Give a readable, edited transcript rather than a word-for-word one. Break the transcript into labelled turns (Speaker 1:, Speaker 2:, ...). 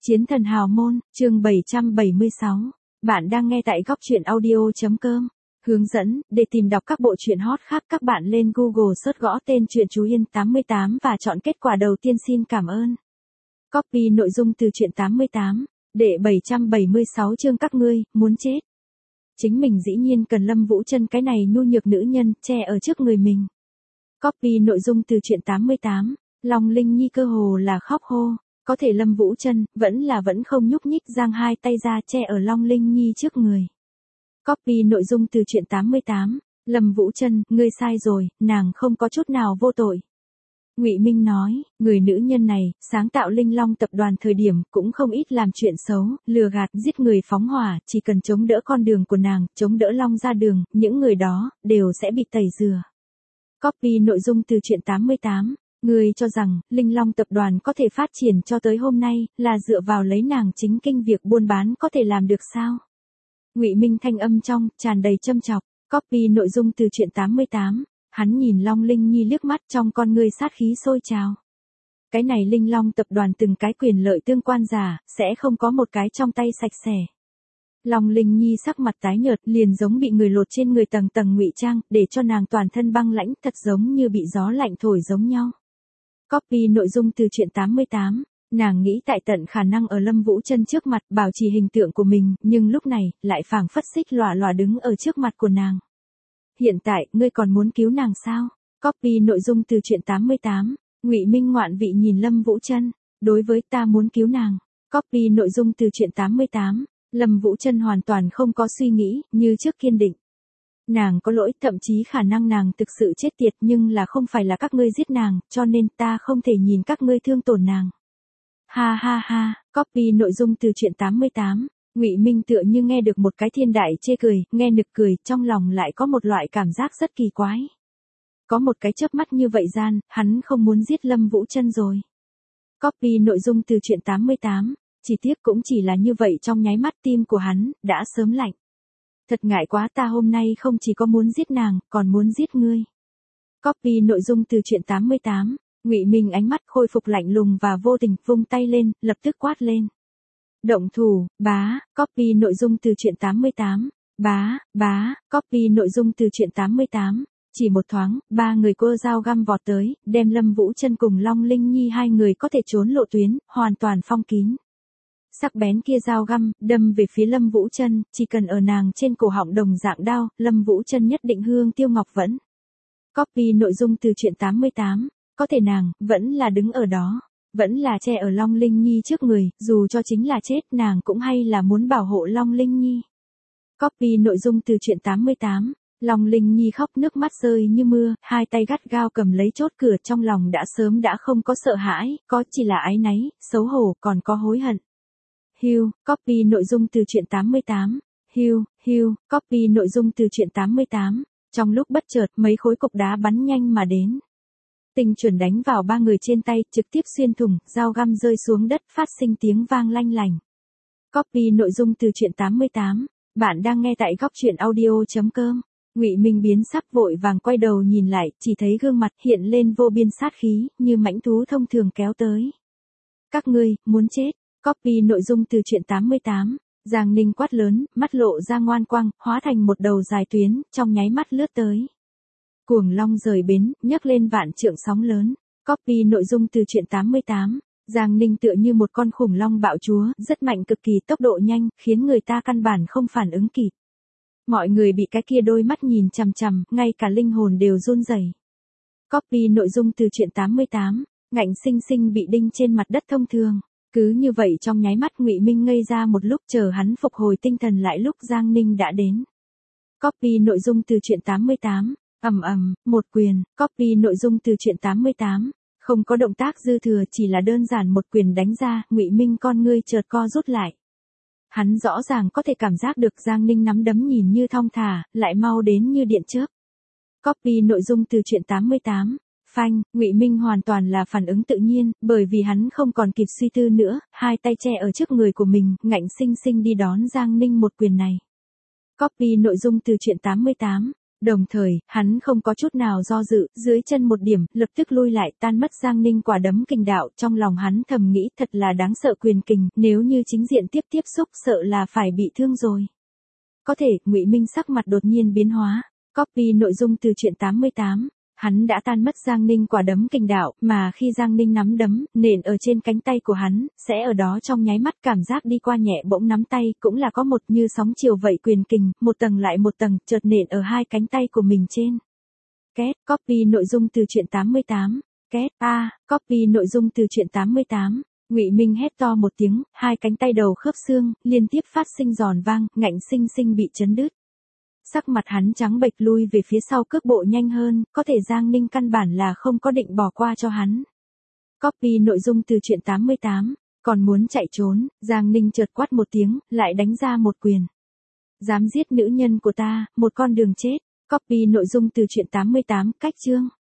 Speaker 1: Chiến thần hào môn, chương 776. Bạn đang nghe tại góc truyện audio.com. Hướng dẫn, để tìm đọc các bộ truyện hot khác các bạn lên Google search gõ tên truyện Chú Yên 88 và chọn kết quả đầu tiên. Xin cảm ơn. Copy nội dung từ truyện 88. Đệ 776 chương các ngươi, muốn chết. Chính mình dĩ nhiên cần Lâm Vũ Chân cái này nhu nhược nữ nhân, che ở trước người mình. Copy nội dung từ truyện 88. Long Linh Nhi cơ hồ là khóc hô. Có thể Lâm Vũ Chân vẫn không nhúc nhích, giang hai tay ra che ở Long Linh Nhi trước người. Copy nội dung từ truyện 88. Lâm Vũ Chân, ngươi sai rồi, nàng không có chút nào vô tội. Ngụy Minh nói, người nữ nhân này, sáng tạo Linh Long tập đoàn thời điểm cũng không ít làm chuyện xấu, lừa gạt, giết người phóng hỏa, chỉ cần chống đỡ con đường của nàng, chống đỡ Long ra đường, những người đó đều sẽ bị tẩy rửa. Copy nội dung từ truyện 88. Ngươi cho rằng, Linh Long tập đoàn có thể phát triển cho tới hôm nay, là dựa vào lấy nàng chính kinh việc buôn bán có thể làm được sao? Ngụy Minh thanh âm trong, tràn đầy châm chọc. Copy nội dung từ truyện 88. Hắn nhìn Long Linh Nhi liếc mắt, trong con ngươi sát khí sôi trào. Cái này Linh Long tập đoàn từng cái quyền lợi tương quan giả, sẽ không có một cái trong tay sạch sẽ. Long Linh Nhi sắc mặt tái nhợt, liền giống bị người lột trên người tầng tầng ngụy trang, để cho nàng toàn thân băng lãnh, thật giống như bị gió lạnh thổi giống nhau. Copy nội dung từ truyện 88. Nàng nghĩ tại tận khả năng ở Lâm Vũ Chân trước mặt bảo trì hình tượng của mình, nhưng lúc này, lại phảng phất xích lòa lòa đứng ở trước mặt của nàng. Hiện tại, ngươi còn muốn cứu nàng sao? Copy nội dung từ truyện 88. Ngụy Minh ngoạn vị nhìn Lâm Vũ Chân. Đối với ta muốn cứu nàng. Copy nội dung từ truyện 88. Lâm Vũ Chân hoàn toàn không có suy nghĩ, như trước kiên định. Nàng có lỗi, thậm chí khả năng nàng thực sự chết tiệt, nhưng là không phải là các ngươi giết nàng, cho nên ta không thể nhìn các ngươi thương tổn nàng. Ha ha ha, copy nội dung từ truyện 88. Ngụy Minh tựa như nghe được một cái thiên đại chê cười, nghe nực cười, trong lòng lại có một loại cảm giác rất kỳ quái. Có một cái chớp mắt như vậy gian, hắn không muốn giết Lâm Vũ Chân rồi. Copy nội dung từ truyện 88. Chỉ tiếc cũng chỉ là như vậy, trong nháy mắt tim của hắn đã sớm lạnh. Thật ngại quá, ta hôm nay không chỉ có muốn giết nàng, còn muốn giết ngươi. Copy nội dung từ truyện 88. Ngụy Minh ánh mắt khôi phục lạnh lùng và vô tình, vung tay lên, lập tức quát lên. Động thủ, bá, copy nội dung từ truyện 88. Bá, copy nội dung từ truyện 88. Chỉ một thoáng, ba người cua dao găm vọt tới, đem Lâm Vũ Chân cùng Long Linh Nhi hai người có thể trốn lộ tuyến, hoàn toàn phong kín. Sắc bén kia dao găm, đâm về phía Lâm Vũ Chân, chỉ cần ở nàng trên cổ họng đồng dạng đao, Lâm Vũ Chân nhất định hương tiêu ngọc vẫn. Copy nội dung từ truyện 88. Có thể nàng, vẫn là đứng ở đó. Vẫn là che ở Long Linh Nhi trước người, dù cho chính là chết, nàng cũng hay là muốn bảo hộ Long Linh Nhi. Copy nội dung từ truyện 88. Long Linh Nhi khóc nước mắt rơi như mưa, hai tay gắt gao cầm lấy chốt cửa, trong lòng đã sớm đã không có sợ hãi, có chỉ là áy náy, xấu hổ, còn có hối hận. Copy nội dung từ truyện 88. Copy nội dung từ truyện 88. Trong lúc bất chợt, mấy khối cục đá bắn nhanh mà đến. Tinh chuẩn đánh vào ba người trên tay, trực tiếp xuyên thủng, dao găm rơi xuống đất, phát sinh tiếng vang lanh lành. Copy nội dung từ truyện 88. Bạn đang nghe tại góc truyện audio.com. Ngụy Minh biến sắc, vội vàng quay đầu nhìn lại, chỉ thấy gương mặt hiện lên vô biên sát khí, như mãnh thú thông thường kéo tới. Các ngươi, muốn chết. Copy nội dung từ truyện 88. Giang Ninh quát lớn, mắt lộ ra ngoan quang, hóa thành một đầu dài tuyến, trong nháy mắt lướt tới. Cuồng long rời bến, nhấc lên vạn trượng sóng lớn. Copy nội dung từ truyện 88. Giang Ninh tựa như một con khủng long bạo chúa, rất mạnh cực kỳ, tốc độ nhanh, khiến người ta căn bản không phản ứng kịp. Mọi người bị cái kia đôi mắt nhìn chằm chằm, ngay cả linh hồn đều run rẩy. Copy nội dung từ truyện 88. Ngạnh sinh sinh bị đinh trên mặt đất thông thường. Cứ như vậy trong nháy mắt Ngụy Minh ngây ra một lúc, chờ hắn phục hồi tinh thần lại lúc Giang Ninh đã đến. Copy nội dung từ truyện 88. Một quyền. Copy nội dung từ truyện 88. Không có động tác dư thừa, chỉ là đơn giản một quyền đánh ra, Ngụy Minh con ngươi chợt co rút lại. Hắn rõ ràng có thể cảm giác được Giang Ninh nắm đấm nhìn như thong thả, lại mau đến như điện chớp. Copy nội dung từ truyện 88. Phanh, Ngụy Minh hoàn toàn là phản ứng tự nhiên, bởi vì hắn không còn kịp suy tư nữa, hai tay che ở trước người của mình, ngạnh sinh sinh đi đón Giang Ninh một quyền này. Copy nội dung từ truyện 88. Đồng thời, hắn không có chút nào do dự, dưới chân một điểm, lập tức lui lại, tan mất Giang Ninh quả đấm kình đạo, trong lòng hắn thầm nghĩ thật là đáng sợ quyền kình, nếu như chính diện tiếp xúc sợ là phải bị thương rồi. Có thể, Ngụy Minh sắc mặt đột nhiên biến hóa, copy nội dung từ truyện 88. Hắn đã tan mất Giang Ninh quả đấm kình đạo, mà khi Giang Ninh nắm đấm, nện ở trên cánh tay của hắn, sẽ ở đó trong nháy mắt cảm giác đi qua nhẹ bỗng nắm tay, cũng là có một như sóng chiều vậy quyền kình, một tầng lại một tầng, chợt nện ở hai cánh tay của mình trên. Két, copy nội dung từ truyện 88. Két, copy nội dung từ truyện 88. Ngụy Minh hét to một tiếng, hai cánh tay đầu khớp xương, liên tiếp phát sinh giòn vang, ngạnh sinh sinh bị chấn đứt. Sắc mặt hắn trắng bệch lui về phía sau cước bộ nhanh hơn, có thể Giang Ninh căn bản là không có định bỏ qua cho hắn. Copy nội dung từ truyện 88, còn muốn chạy trốn, Giang Ninh chợt quát một tiếng, lại đánh ra một quyền. Dám giết nữ nhân của ta, một con đường chết. Copy nội dung từ truyện 88, cách chương.